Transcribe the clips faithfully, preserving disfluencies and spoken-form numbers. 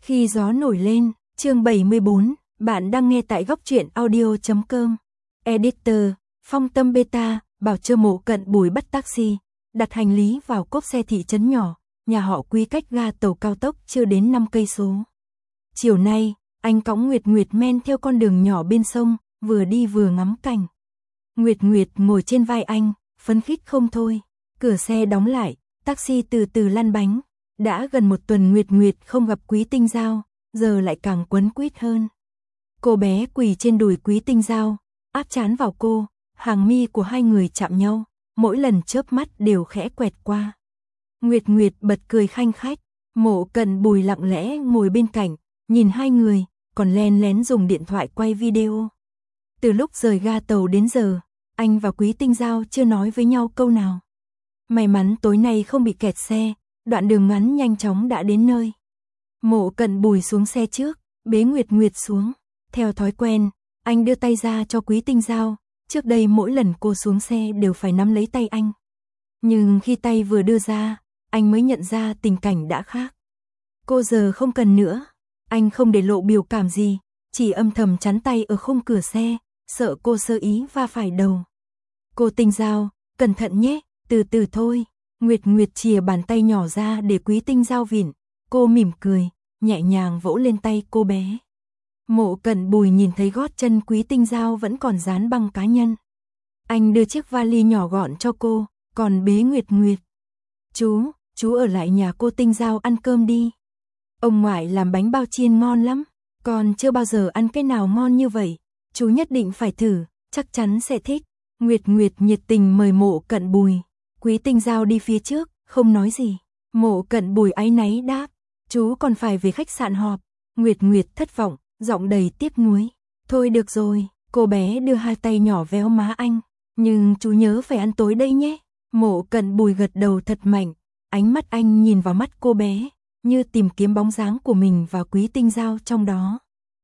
Khi gió nổi lên, chương bảy mươi bốn, bạn đang nghe tại góc truyện audio chấm com. Editor, Phong Tâm Beta, bảo Trơ Mộ Cận Bùi bắt taxi, đặt hành lý vào cốp xe thị trấn nhỏ, nhà họ Quý cách ga tàu cao tốc chưa đến năm cây số. Chiều nay, anh cõng Nguyệt Nguyệt men theo con đường nhỏ bên sông, vừa đi vừa ngắm cảnh. Nguyệt Nguyệt ngồi trên vai anh, phấn khích không thôi. Cửa xe đóng lại, taxi từ từ lăn bánh. Đã gần một tuần Nguyệt Nguyệt không gặp Quý Tinh Giao, giờ lại càng quấn quýt hơn. Cô bé quỳ trên đùi Quý Tinh Giao, áp trán vào cô, hàng mi của hai người chạm nhau, mỗi lần chớp mắt đều khẽ quẹt qua. Nguyệt Nguyệt bật cười khanh khách, Mộ Cận Bùi lặng lẽ ngồi bên cạnh, nhìn hai người, còn len lén dùng điện thoại quay video. Từ lúc rời ga tàu đến giờ, anh và Quý Tinh Giao chưa nói với nhau câu nào. May mắn tối nay không bị kẹt xe, đoạn đường ngắn nhanh chóng đã đến nơi. Mộ Cận Bùi xuống xe trước, bế Nguyệt Nguyệt xuống. Theo thói quen, anh đưa tay ra cho Quý Tinh Giao, trước đây mỗi lần cô xuống xe đều phải nắm lấy tay anh. Nhưng khi tay vừa đưa ra, anh mới nhận ra tình cảnh đã khác. Cô giờ không cần nữa, anh không để lộ biểu cảm gì, chỉ âm thầm chắn tay ở khung cửa xe, sợ cô sơ ý va phải đầu. Cô Tinh Giao, cẩn thận nhé, từ từ thôi. Nguyệt Nguyệt chìa bàn tay nhỏ ra để Quý Tinh Giao vịn, cô mỉm cười, nhẹ nhàng vỗ lên tay cô bé. Mộ Cận Bùi nhìn thấy gót chân Quý Tinh Giao vẫn còn dán băng cá nhân. Anh đưa chiếc vali nhỏ gọn cho cô, còn bế Nguyệt Nguyệt. Chú, chú ở lại nhà cô Tinh Giao ăn cơm đi. Ông ngoại làm bánh bao chiên ngon lắm, con chưa bao giờ ăn cái nào ngon như vậy. Chú nhất định phải thử, chắc chắn sẽ thích. Nguyệt Nguyệt nhiệt tình mời Mộ Cận Bùi. Quý Tinh Giao đi phía trước, không nói gì. Mộ Cận Bùi áy náy đáp, chú còn phải về khách sạn họp. Nguyệt Nguyệt thất vọng, giọng đầy tiếc nuối. Thôi được rồi, cô bé đưa hai tay nhỏ véo má anh. Nhưng chú nhớ phải ăn tối đây nhé. Mộ Cận Bùi gật đầu thật mạnh, ánh mắt anh nhìn vào mắt cô bé, như tìm kiếm bóng dáng của mình và Quý Tinh Giao trong đó.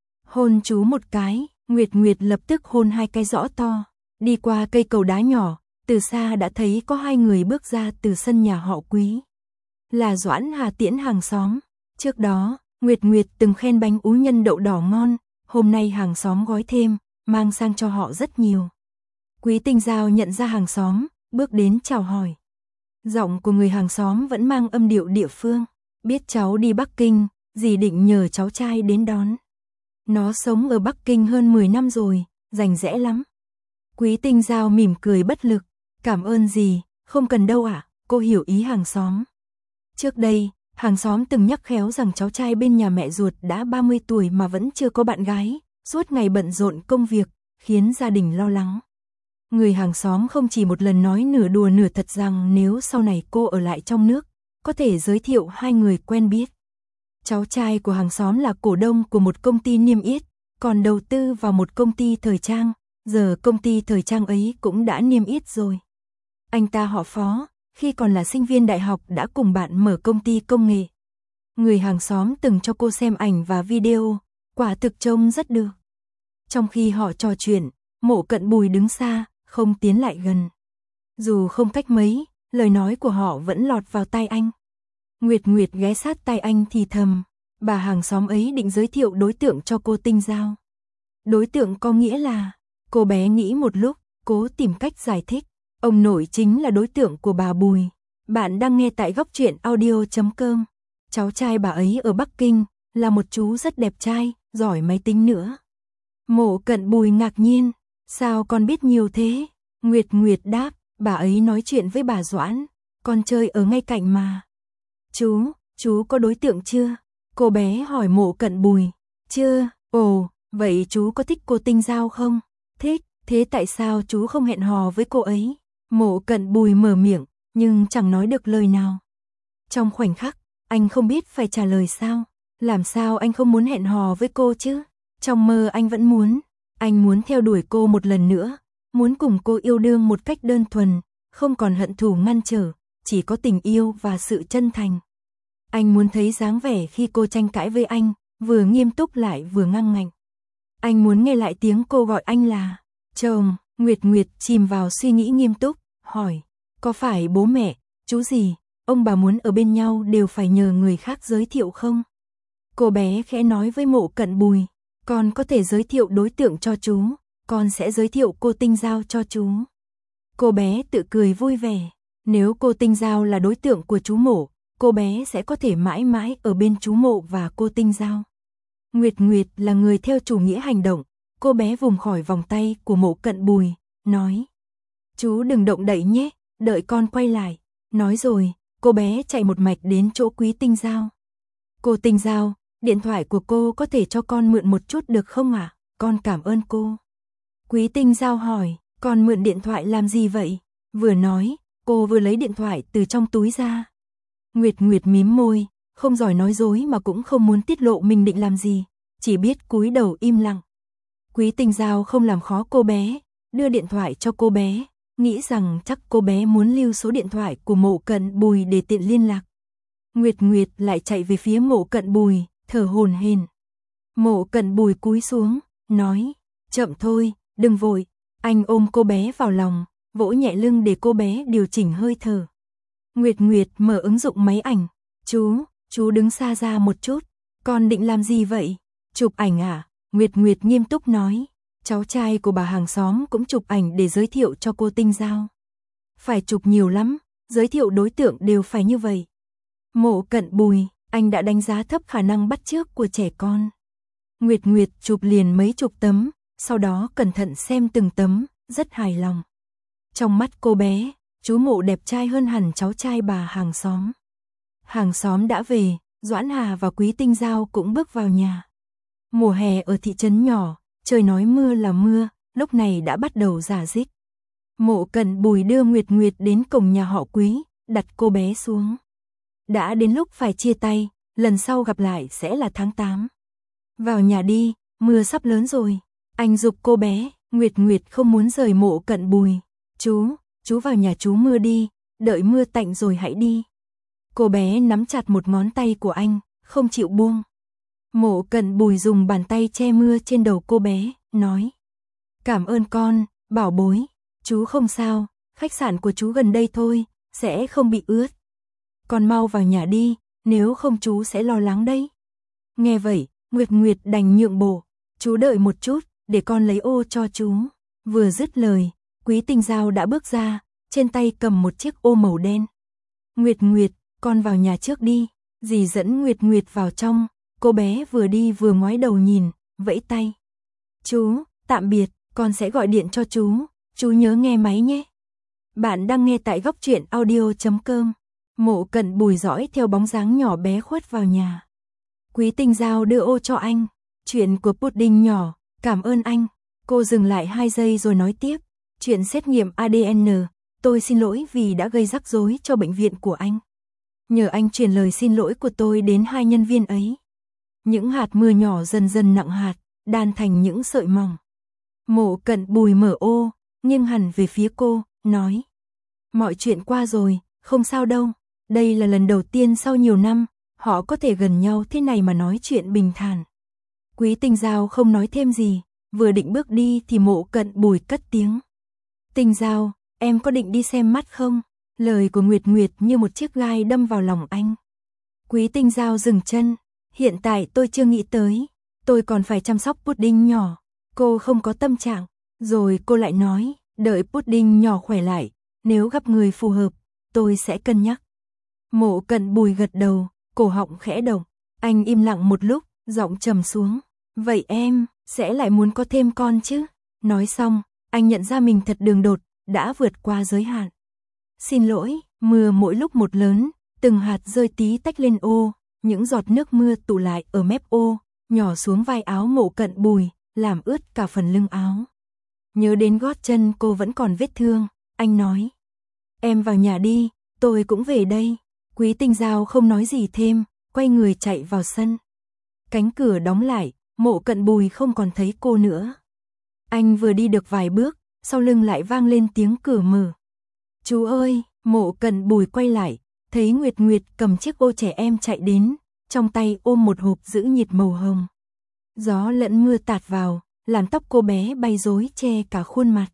Hôn chú một cái, Nguyệt Nguyệt lập tức hôn hai cái rõ to. Đi qua cây cầu đá nhỏ, từ xa đã thấy có hai người bước ra từ sân nhà họ Quý. Là Doãn Hà Tiễn hàng xóm. Trước đó, Nguyệt Nguyệt từng khen bánh ú nhân đậu đỏ ngon, hôm nay hàng xóm gói thêm, mang sang cho họ rất nhiều. Quý Tinh Giao nhận ra hàng xóm, bước đến chào hỏi. Giọng của người hàng xóm vẫn mang âm điệu địa phương. Biết cháu đi Bắc Kinh, dì định nhờ cháu trai đến đón. Nó sống ở Bắc Kinh hơn mười năm rồi, rành rẽ lắm. Quý Tinh Giao mỉm cười bất lực. Cảm ơn dì, không cần đâu ạ, à? Cô hiểu ý hàng xóm. Trước đây, hàng xóm từng nhắc khéo rằng cháu trai bên nhà mẹ ruột đã ba mươi tuổi mà vẫn chưa có bạn gái, suốt ngày bận rộn công việc, khiến gia đình lo lắng. Người hàng xóm không chỉ một lần nói nửa đùa nửa thật rằng nếu sau này cô ở lại trong nước, có thể giới thiệu hai người quen biết. Cháu trai của hàng xóm là cổ đông của một công ty niêm yết, còn đầu tư vào một công ty thời trang, giờ công ty thời trang ấy cũng đã niêm yết rồi. Anh ta họ Phó, khi còn là sinh viên đại học đã cùng bạn mở công ty công nghệ. Người hàng xóm từng cho cô xem ảnh và video, quả thực trông rất được. Trong khi họ trò chuyện, Mộ Cận Bùi đứng xa, không tiến lại gần. Dù không cách mấy, lời nói của họ vẫn lọt vào tai anh. Nguyệt Nguyệt ghé sát tai anh thì thầm, bà hàng xóm ấy định giới thiệu đối tượng cho cô Tinh Giao. Đối tượng có nghĩa là, cô bé nghĩ một lúc, cố tìm cách giải thích. Ông nội chính là đối tượng của bà Bùi. Bạn đang nghe tại góc truyện audio chấm com. Cháu trai bà ấy ở Bắc Kinh, là một chú rất đẹp trai, giỏi máy tính nữa. Mộ Cận Bùi ngạc nhiên, sao con biết nhiều thế? Nguyệt Nguyệt đáp, bà ấy nói chuyện với bà Doãn, con chơi ở ngay cạnh mà. Chú, chú có đối tượng chưa? Cô bé hỏi Mộ Cận Bùi. Chưa, ồ, vậy chú có thích cô Tinh Giao không? Thích, thế tại sao chú không hẹn hò với cô ấy? Mộ Cận Bùi mở miệng, nhưng chẳng nói được lời nào. Trong khoảnh khắc, anh không biết phải trả lời sao. Làm sao anh không muốn hẹn hò với cô chứ? Trong mơ anh vẫn muốn. Anh muốn theo đuổi cô một lần nữa. Muốn cùng cô yêu đương một cách đơn thuần, không còn hận thù ngăn trở, chỉ có tình yêu và sự chân thành. Anh muốn thấy dáng vẻ khi cô tranh cãi với anh, vừa nghiêm túc lại vừa ngang ngạnh. Anh muốn nghe lại tiếng cô gọi anh là chồng. Nguyệt Nguyệt chìm vào suy nghĩ nghiêm túc, hỏi, có phải bố mẹ, chú gì, ông bà muốn ở bên nhau đều phải nhờ người khác giới thiệu không? Cô bé khẽ nói với Mộ Cận Bùi, con có thể giới thiệu đối tượng cho chú, con sẽ giới thiệu cô Tinh Giao cho chú. Cô bé tự cười vui vẻ, nếu cô Tinh Giao là đối tượng của chú Mộ, cô bé sẽ có thể mãi mãi ở bên chú Mộ và cô Tinh Giao. Nguyệt Nguyệt là người theo chủ nghĩa hành động, cô bé vùng khỏi vòng tay của Mộ Cận Bùi, nói, chú đừng động đậy nhé, đợi con quay lại. Nói rồi, cô bé chạy một mạch đến chỗ Quý Tinh Giao. Cô Tinh Giao, điện thoại của cô có thể cho con mượn một chút được không ạ? À? Con cảm ơn cô. Quý Tinh Giao hỏi, con mượn điện thoại làm gì vậy? Vừa nói, cô vừa lấy điện thoại từ trong túi ra. Nguyệt Nguyệt mím môi, không giỏi nói dối mà cũng không muốn tiết lộ mình định làm gì, chỉ biết cúi đầu im lặng. Quý Tinh Giao không làm khó cô bé, đưa điện thoại cho cô bé, nghĩ rằng chắc cô bé muốn lưu số điện thoại của Mộ Cận Bùi để tiện liên lạc. Nguyệt Nguyệt lại chạy về phía Mộ Cận Bùi, thở hổn hển. Mộ Cận Bùi cúi xuống, nói, chậm thôi, đừng vội. Anh ôm cô bé vào lòng, vỗ nhẹ lưng để cô bé điều chỉnh hơi thở. Nguyệt Nguyệt mở ứng dụng máy ảnh, chú, chú đứng xa ra một chút, con định làm gì vậy? Chụp ảnh à? Nguyệt Nguyệt nghiêm túc nói, cháu trai của bà hàng xóm cũng chụp ảnh để giới thiệu cho cô Tinh Giao. Phải chụp nhiều lắm, giới thiệu đối tượng đều phải như vậy. Mộ Cận Bùi, anh đã đánh giá thấp khả năng bắt chước của trẻ con. Nguyệt Nguyệt chụp liền mấy chục tấm, sau đó cẩn thận xem từng tấm, rất hài lòng. Trong mắt cô bé, chú Mộ đẹp trai hơn hẳn cháu trai bà hàng xóm. Hàng xóm đã về, Doãn Hà và Quý Tinh Giao cũng bước vào nhà. Mùa hè ở thị trấn nhỏ, trời nói mưa là mưa, lúc này đã bắt đầu rả rích. Mộ Cận Bùi đưa Nguyệt Nguyệt đến cổng nhà họ Quý, đặt cô bé xuống. Đã đến lúc phải chia tay, lần sau gặp lại sẽ là tháng tám. Vào nhà đi, mưa sắp lớn rồi. Anh giục cô bé, Nguyệt Nguyệt không muốn rời Mộ Cận Bùi. Chú, chú vào nhà chú mưa đi, đợi mưa tạnh rồi hãy đi. Cô bé nắm chặt một ngón tay của anh, không chịu buông. Mộ Cận Bùi dùng bàn tay che mưa trên đầu cô bé, nói, cảm ơn con, bảo bối, chú không sao, khách sạn của chú gần đây thôi, sẽ không bị ướt. Con mau vào nhà đi, nếu không chú sẽ lo lắng đấy. Nghe vậy, Nguyệt Nguyệt đành nhượng bộ, chú đợi một chút, để con lấy ô cho chú. Vừa dứt lời, Quý Tinh Giao đã bước ra, trên tay cầm một chiếc ô màu đen. Nguyệt Nguyệt, con vào nhà trước đi. Dì dẫn Nguyệt Nguyệt vào trong, cô bé vừa đi vừa ngoái đầu nhìn, vẫy tay. Chú, tạm biệt, con sẽ gọi điện cho chú, chú nhớ nghe máy nhé. Bạn đang nghe tại góc truyện audio chấm com. Mộ Cận Bùi dõi theo bóng dáng nhỏ bé khuất vào nhà. Quý Tinh Giao đưa ô cho anh. Chuyện của pudding nhỏ, cảm ơn anh. Cô dừng lại hai giây rồi nói tiếp. Chuyện xét nghiệm a đê en, tôi xin lỗi vì đã gây rắc rối cho bệnh viện của anh. Nhờ anh truyền lời xin lỗi của tôi đến hai nhân viên ấy. Những hạt mưa nhỏ dần dần nặng hạt, đan thành những sợi mỏng. Mộ Cận Bùi mở ô, nghiêng hẳn về phía cô, nói. Mọi chuyện qua rồi, không sao đâu. Đây là lần đầu tiên sau nhiều năm, họ có thể gần nhau thế này mà nói chuyện bình thản. Quý Tinh Giao không nói thêm gì, vừa định bước đi thì Mộ Cận Bùi cất tiếng. Tinh Giao, em có định đi xem mắt không? Lời của Nguyệt Nguyệt như một chiếc gai đâm vào lòng anh. Quý Tinh Giao dừng chân. Hiện tại tôi chưa nghĩ tới. Tôi còn phải chăm sóc pudding nhỏ. Cô không có tâm trạng. Rồi cô lại nói, đợi pudding nhỏ khỏe lại. Nếu gặp người phù hợp, tôi sẽ cân nhắc. Mộ Cận Bùi gật đầu, cổ họng khẽ động. Anh im lặng một lúc, giọng trầm xuống. Vậy em, sẽ lại muốn có thêm con chứ? Nói xong, anh nhận ra mình thật đường đột, đã vượt qua giới hạn. Xin lỗi, mưa mỗi lúc một lớn, từng hạt rơi tí tách lên ô, những giọt nước mưa tụ lại ở mép ô, nhỏ xuống vai áo Mộ Cận Bùi, làm ướt cả phần lưng áo. Nhớ đến gót chân cô vẫn còn vết thương, anh nói. Em vào nhà đi, tôi cũng về đây. Quý Tinh Giao không nói gì thêm, quay người chạy vào sân. Cánh cửa đóng lại, Mộ Cận Bùi không còn thấy cô nữa. Anh vừa đi được vài bước, sau lưng lại vang lên tiếng cửa mở. Chú ơi, Mộ Cận Bùi quay lại, thấy Nguyệt Nguyệt cầm chiếc ô trẻ em chạy đến, trong tay ôm một hộp giữ nhiệt màu hồng. Gió lẫn mưa tạt vào, làm tóc cô bé bay rối che cả khuôn mặt.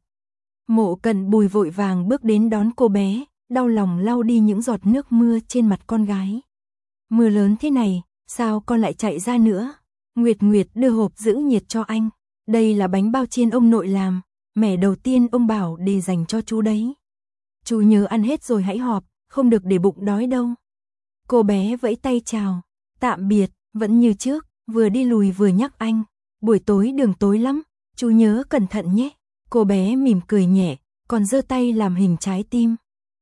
Mộ Cận Bùi vội vàng bước đến đón cô bé, đau lòng lau đi những giọt nước mưa trên mặt con gái. Mưa lớn thế này, Sao con lại chạy ra nữa? Nguyệt Nguyệt đưa hộp giữ nhiệt cho anh. Đây là bánh bao chiên ông nội làm, mẻ đầu tiên ông bảo để dành cho chú đấy. Chú nhớ ăn hết rồi hãy họp, không được để bụng đói đâu. Cô bé vẫy tay chào, tạm biệt, vẫn như trước, vừa đi lùi vừa nhắc anh. Buổi tối đường tối lắm, chú nhớ cẩn thận nhé. Cô bé mỉm cười nhẹ, còn giơ tay làm hình trái tim.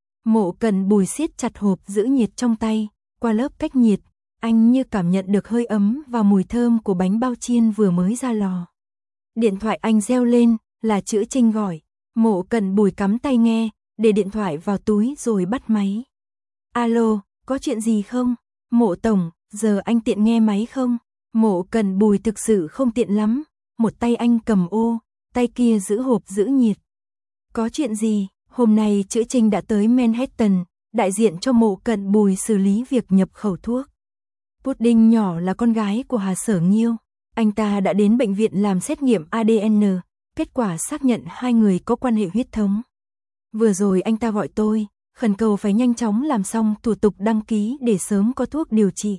Mộ Cận Bùi siết chặt hộp giữ nhiệt trong tay, qua lớp cách nhiệt, anh như cảm nhận được hơi ấm và mùi thơm của bánh bao chiên vừa mới ra lò. Điện thoại anh reo lên, là Chữ Trinh gọi. Mộ Cận Bùi cắm tai nghe, để điện thoại vào túi rồi bắt máy. Alo, có chuyện gì không? Mộ tổng, giờ anh tiện nghe máy không? Mộ Cận Bùi thực sự không tiện lắm, một tay anh cầm ô, tay kia giữ hộp giữ nhiệt. Có chuyện gì? Hôm nay Chữ Trinh đã tới Manhattan, đại diện cho Mộ Cận Bùi xử lý việc nhập khẩu thuốc. Pudding nhỏ là con gái của Hà Sở Nghiêu. Anh ta đã đến bệnh viện làm xét nghiệm a đê en, kết quả xác nhận hai người có quan hệ huyết thống. Vừa rồi anh ta gọi tôi, khẩn cầu phải nhanh chóng làm xong thủ tục đăng ký để sớm có thuốc điều trị.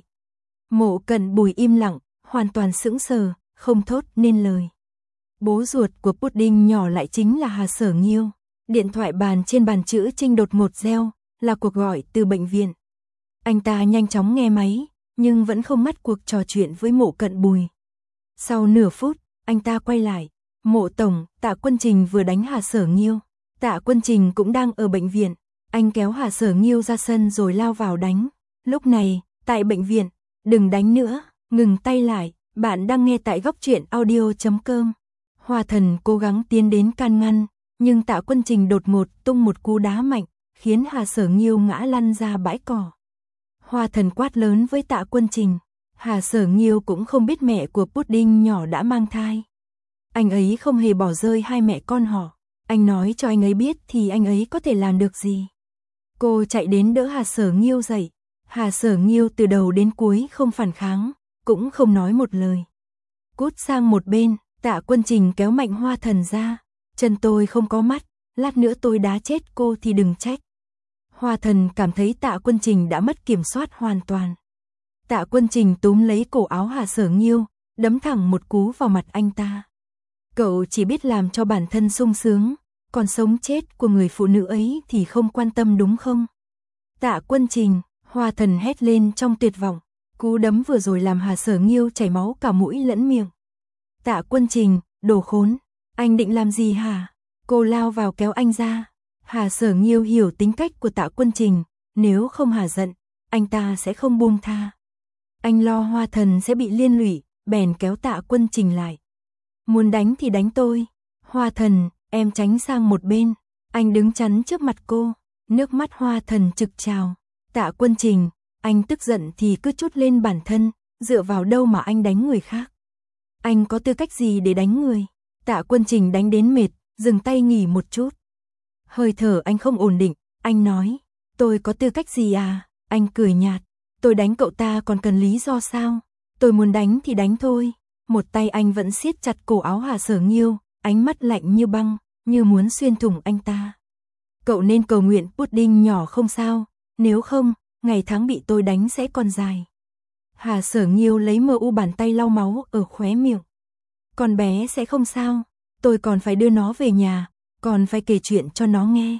Mộ Cận Bùi im lặng, hoàn toàn sững sờ, không thốt nên lời. Bố ruột của Pudding nhỏ lại chính là Hà Sở Nghiêu. Điện thoại bàn trên bàn Chữ Trinh đột ngột reo, là cuộc gọi từ bệnh viện. Anh ta nhanh chóng nghe máy, nhưng vẫn không ngắt cuộc trò chuyện với Mộ Cận Bùi. Sau nửa phút, anh ta quay lại. Mộ tổng, Tạ Quân Trình vừa đánh Hà Sở Nghiêu. Tạ Quân Trình cũng đang ở bệnh viện. Anh kéo Hà Sở Nghiêu ra sân rồi lao vào đánh. Lúc này, tại bệnh viện, đừng đánh nữa, ngừng tay lại. Bạn đang nghe tại góc truyện audio chấm com. Hoa Thần cố gắng tiến đến can ngăn, nhưng Tạ Quân Trình đột ngột tung một cú đá mạnh, khiến Hà Sở Nghiêu ngã lăn ra bãi cỏ. Hoa Thần quát lớn với Tạ Quân Trình. Hà Sở Nghiêu cũng không biết mẹ của Pudding nhỏ đã mang thai. Anh ấy không hề bỏ rơi hai mẹ con họ. Anh nói cho anh ấy biết thì anh ấy có thể làm được gì. Cô chạy đến đỡ Hà Sở Nghiêu dậy. Hà Sở Nghiêu từ đầu đến cuối không phản kháng, cũng không nói một lời. Cút sang một bên, Tạ Quân Trình kéo mạnh Hoa Thần ra. Chân tôi không có mắt, lát nữa tôi đá chết cô thì đừng trách. Hoa Thần cảm thấy Tạ Quân Trình đã mất kiểm soát hoàn toàn. Tạ Quân Trình túm lấy cổ áo Hà Sở Nghiêu, đấm thẳng một cú vào mặt anh ta. Cậu chỉ biết làm cho bản thân sung sướng, còn sống chết của người phụ nữ ấy thì không quan tâm đúng không? Tạ Quân Trình, Hoa Thần hét lên trong tuyệt vọng. Cú đấm vừa rồi làm Hà Sở Nghiêu chảy máu cả mũi lẫn miệng. Tạ Quân Trình, đồ khốn, anh định làm gì hả? Cô lao vào kéo anh ra. Hà Sở Nghiêu hiểu tính cách của Tạ Quân Trình, nếu không hả giận, anh ta sẽ không buông tha. Anh lo Hoa Thần sẽ bị liên lụy, bèn kéo Tạ Quân Trình lại. Muốn đánh thì đánh tôi. Hoa Thần, em tránh sang một bên. Anh đứng chắn trước mặt cô. Nước mắt Hoa Thần trực trào. Tạ Quân Trình, anh tức giận thì cứ trút lên bản thân, dựa vào đâu mà anh đánh người khác? Anh có tư cách gì để đánh người? Tạ Quân Trình đánh đến mệt, dừng tay nghỉ một chút. Hơi thở anh không ổn định, anh nói, tôi có tư cách gì à? Anh cười nhạt, tôi đánh cậu ta còn cần lý do sao? Tôi muốn đánh thì đánh thôi. Một tay anh vẫn siết chặt cổ áo Hà Sở Nghiêu, ánh mắt lạnh như băng, như muốn xuyên thủng anh ta. Cậu nên cầu nguyện Pudding nhỏ không sao, nếu không, ngày tháng bị tôi đánh sẽ còn dài. Hà Sở Nghiêu lấy mờ u bàn tay lau máu ở khóe miệng. Con bé sẽ không sao, tôi còn phải đưa nó về nhà, còn phải kể chuyện cho nó nghe.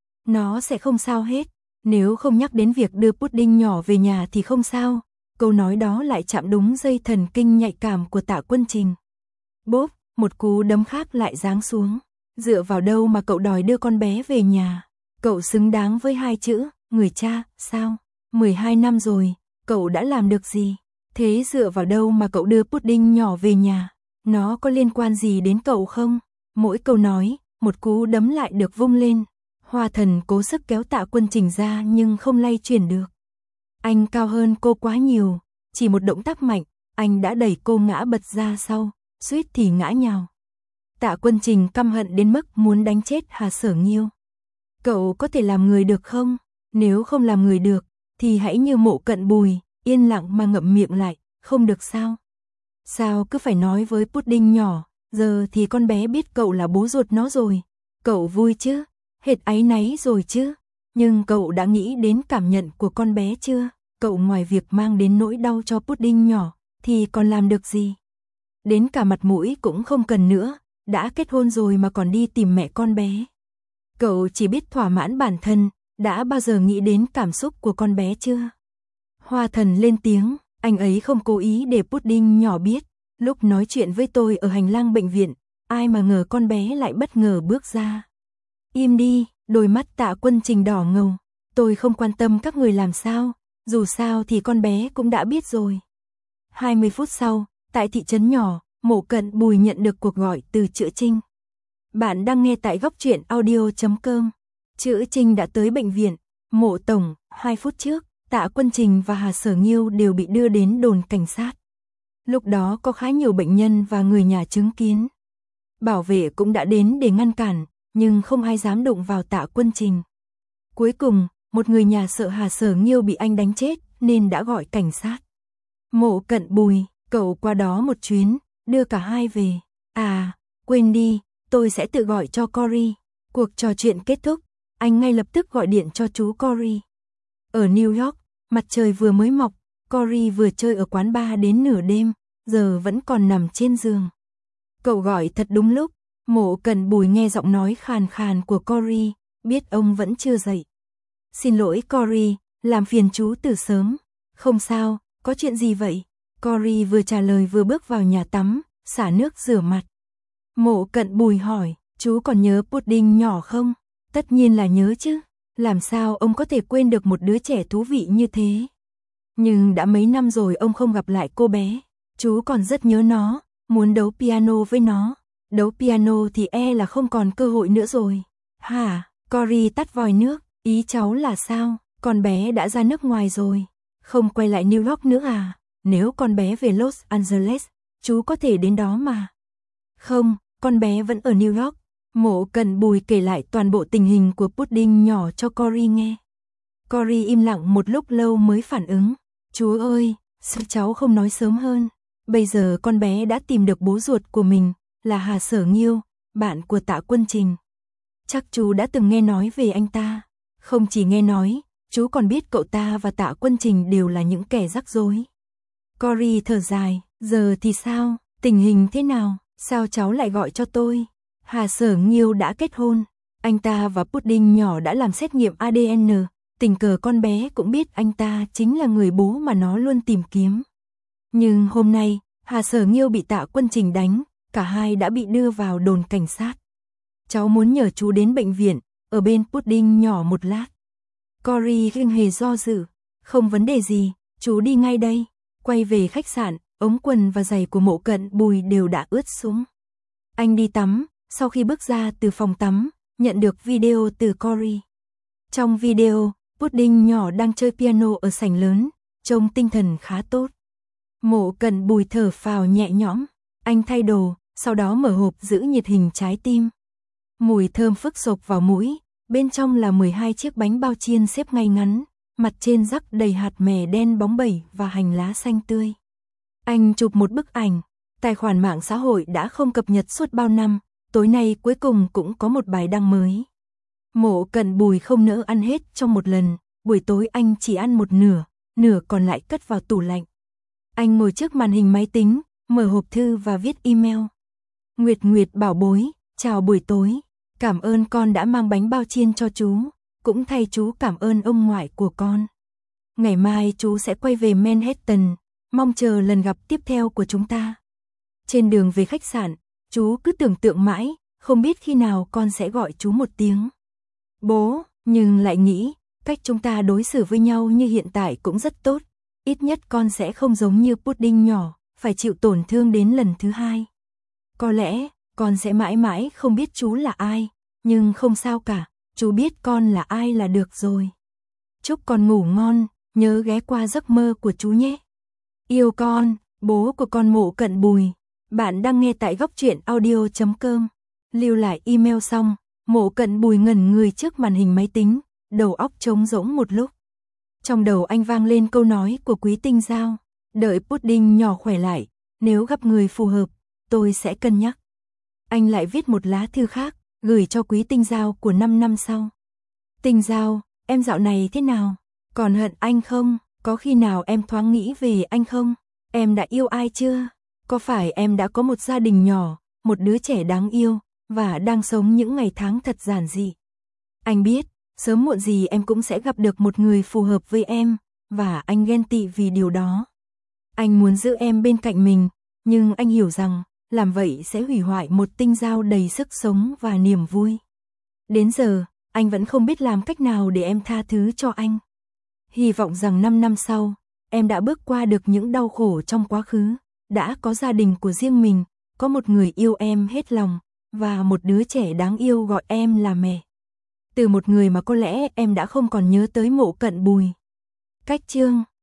Nó sẽ không sao hết, nếu không nhắc đến việc đưa Pudding nhỏ về nhà thì không sao. Câu nói đó lại chạm đúng dây thần kinh nhạy cảm của Tạ Quân Trình. Bốp, một cú đấm khác lại giáng xuống. Dựa vào đâu mà cậu đòi đưa con bé về nhà? Cậu xứng đáng với hai chữ, người cha, sao? mười hai năm rồi, cậu đã làm được gì? Thế dựa vào đâu mà cậu đưa Pudding nhỏ về nhà? Nó có liên quan gì đến cậu không? Mỗi câu nói, một cú đấm lại được vung lên. Hoa Thần cố sức kéo Tạ Quân Trình ra nhưng không lay chuyển được. Anh cao hơn cô quá nhiều, chỉ một động tác mạnh, anh đã đẩy cô ngã bật ra sau, suýt thì ngã nhào. Tạ Quân Trình căm hận đến mức muốn đánh chết Hà Sở Nghiêu. Cậu có thể làm người được không? Nếu không làm người được, thì hãy như Mộ Cận Bùi, yên lặng mà ngậm miệng lại, không được sao? Sao cứ phải nói với Pudding nhỏ, giờ thì con bé biết cậu là bố ruột nó rồi. Cậu vui chứ? Hệt áy náy rồi chứ? Nhưng cậu đã nghĩ đến cảm nhận của con bé chưa? cậu ngoài việc mang đến nỗi đau cho pudding nhỏ, thì còn làm được gì? Đến cả mặt mũi cũng không cần nữa, đã kết hôn rồi mà còn đi tìm mẹ con bé. Cậu chỉ biết thỏa mãn bản thân, đã bao giờ nghĩ đến cảm xúc của con bé chưa? Hoa Thần lên tiếng, anh ấy không cố ý để pudding nhỏ biết. Lúc nói chuyện với tôi ở hành lang bệnh viện, ai mà ngờ con bé lại bất ngờ bước ra. Im đi, đôi mắt Tạ Quân Trình đỏ ngầu. Tôi không quan tâm các người làm sao, dù sao thì con bé cũng đã biết rồi. hai mươi phút sau, tại thị trấn nhỏ, Mộ Cận Bùi nhận được cuộc gọi từ Chữ Trinh. Bạn đang nghe tại góc truyện audio chấm com. Chữ Trinh đã tới bệnh viện. Mộ tổng, hai phút trước, Tạ Quân Trình và Hà Sở Nghiêu đều bị đưa đến đồn cảnh sát. Lúc đó có khá nhiều bệnh nhân và người nhà chứng kiến. Bảo vệ cũng đã đến để ngăn cản, nhưng không ai dám đụng vào Tạ Quân Trình. Cuối cùng, một người nhà sợ Hà Sở Nghiêu bị anh đánh chết nên đã gọi cảnh sát. Mộ Cận Bùi, cậu qua đó một chuyến, đưa cả hai về. À, quên đi, tôi sẽ tự gọi cho Cory. Cuộc trò chuyện kết thúc, anh ngay lập tức gọi điện cho chú Cory. Ở New York, mặt trời vừa mới mọc, Cory vừa chơi ở quán bar đến nửa đêm, giờ vẫn còn nằm trên giường. Cậu gọi thật đúng lúc, Mộ Cận Bùi nghe giọng nói khàn khàn của Cory, biết ông vẫn chưa dậy. Xin lỗi Cory, làm phiền chú từ sớm. Không sao, có chuyện gì vậy? Cory vừa trả lời vừa bước vào nhà tắm, xả nước rửa mặt. Mộ Cận Bùi hỏi, chú còn nhớ pudding nhỏ không? Tất nhiên là nhớ chứ, làm sao ông có thể quên được một đứa trẻ thú vị như thế? Nhưng đã mấy năm rồi ông không gặp lại cô bé, chú còn rất nhớ nó, muốn đấu piano với nó. Đấu piano thì e là không còn cơ hội nữa rồi. Hả? Cory tắt vòi nước, ý cháu là sao? Con bé đã ra nước ngoài rồi, không quay lại New York nữa à? Nếu con bé về Los Angeles, chú có thể đến đó mà. Không, con bé vẫn ở New York. Mộ Cận Bùi kể lại toàn bộ tình hình của pudding nhỏ cho Cory nghe. Cory im lặng một lúc lâu mới phản ứng. Chú ơi, sao cháu không nói sớm hơn? Bây giờ con bé đã tìm được bố ruột của mình, là Hà Sở Nghiêu, bạn của Tạ Quân Trình. Chắc chú đã từng nghe nói về anh ta. Không chỉ nghe nói, chú còn biết cậu ta và Tạ Quân Trình đều là những kẻ rắc rối. Cory thở dài, giờ thì sao? Tình hình thế nào? Sao cháu lại gọi cho tôi? Hà Sở Nghiêu đã kết hôn. Anh ta và pudding nhỏ đã làm xét nghiệm a đê en. Tình cờ con bé cũng biết anh ta chính là người bố mà nó luôn tìm kiếm. Nhưng hôm nay, Hà Sở Nghiêu bị Tạ Quân Trình đánh, cả hai đã bị đưa vào đồn cảnh sát. Cháu muốn nhờ chú đến bệnh viện, ở bên pudding nhỏ một lát. Cory không hề do dự. Không vấn đề gì, chú đi ngay đây. Quay về khách sạn, ống quần và giày của Mộ Cận Bùi đều đã ướt sũng. Anh đi tắm, sau khi bước ra từ phòng tắm, nhận được video từ Cory. Trong video, pudding nhỏ đang chơi piano ở sảnh lớn, trông tinh thần khá tốt. Mộ Cận Bùi thở phào nhẹ nhõm, anh thay đồ, sau đó mở hộp giữ nhiệt hình trái tim. Mùi thơm phức sộc vào mũi, bên trong là mười hai chiếc bánh bao chiên xếp ngay ngắn, mặt trên rắc đầy hạt mè đen bóng bẩy và hành lá xanh tươi. Anh chụp một bức ảnh, tài khoản mạng xã hội đã không cập nhật suốt bao năm, tối nay cuối cùng cũng có một bài đăng mới. Mộ Cận Bùi không nỡ ăn hết trong một lần, buổi tối anh chỉ ăn một nửa, nửa còn lại cất vào tủ lạnh. Anh ngồi trước màn hình máy tính, mở hộp thư và viết email. Nguyệt Nguyệt bảo bối, chào buổi tối, cảm ơn con đã mang bánh bao chiên cho chú, cũng thay chú cảm ơn ông ngoại của con. Ngày mai chú sẽ quay về Manhattan, mong chờ lần gặp tiếp theo của chúng ta. Trên đường về khách sạn, chú cứ tưởng tượng mãi, không biết khi nào con sẽ gọi chú một tiếng bố, nhưng lại nghĩ, cách chúng ta đối xử với nhau như hiện tại cũng rất tốt, ít nhất con sẽ không giống như pudding nhỏ, phải chịu tổn thương đến lần thứ hai. Có lẽ, con sẽ mãi mãi không biết chú là ai, nhưng không sao cả, chú biết con là ai là được rồi. Chúc con ngủ ngon, nhớ ghé qua giấc mơ của chú nhé. Yêu con, bố của con Mộ Cận Bùi. Bạn đang nghe tại góc truyện audio chấm com. Lưu lại email xong, Mộ Cận Bùi ngẩn người trước màn hình máy tính, đầu óc trống rỗng một lúc. Trong đầu anh vang lên câu nói của Quý Tinh Giao, đợi pudding nhỏ khỏe lại, nếu gặp người phù hợp, tôi sẽ cân nhắc. Anh lại viết một lá thư khác, gửi cho Quý Tinh Giao của năm năm sau. Tinh Giao, em dạo này thế nào? Còn hận anh không? Có khi nào em thoáng nghĩ về anh không? Em đã yêu ai chưa? Có phải em đã có một gia đình nhỏ, một đứa trẻ đáng yêu, và đang sống những ngày tháng thật giản dị? Anh biết, sớm muộn gì em cũng sẽ gặp được một người phù hợp với em, và anh ghen tị vì điều đó. Anh muốn giữ em bên cạnh mình, nhưng anh hiểu rằng, làm vậy sẽ hủy hoại một tinh dao đầy sức sống và niềm vui. Đến giờ, anh vẫn không biết làm cách nào để em tha thứ cho anh. Hy vọng rằng năm năm sau, em đã bước qua được những đau khổ trong quá khứ, đã có gia đình của riêng mình, có một người yêu em hết lòng, và một đứa trẻ đáng yêu gọi em là mẹ. Từ một người mà có lẽ em đã không còn nhớ tới Mộ Cận Bùi. Cách chương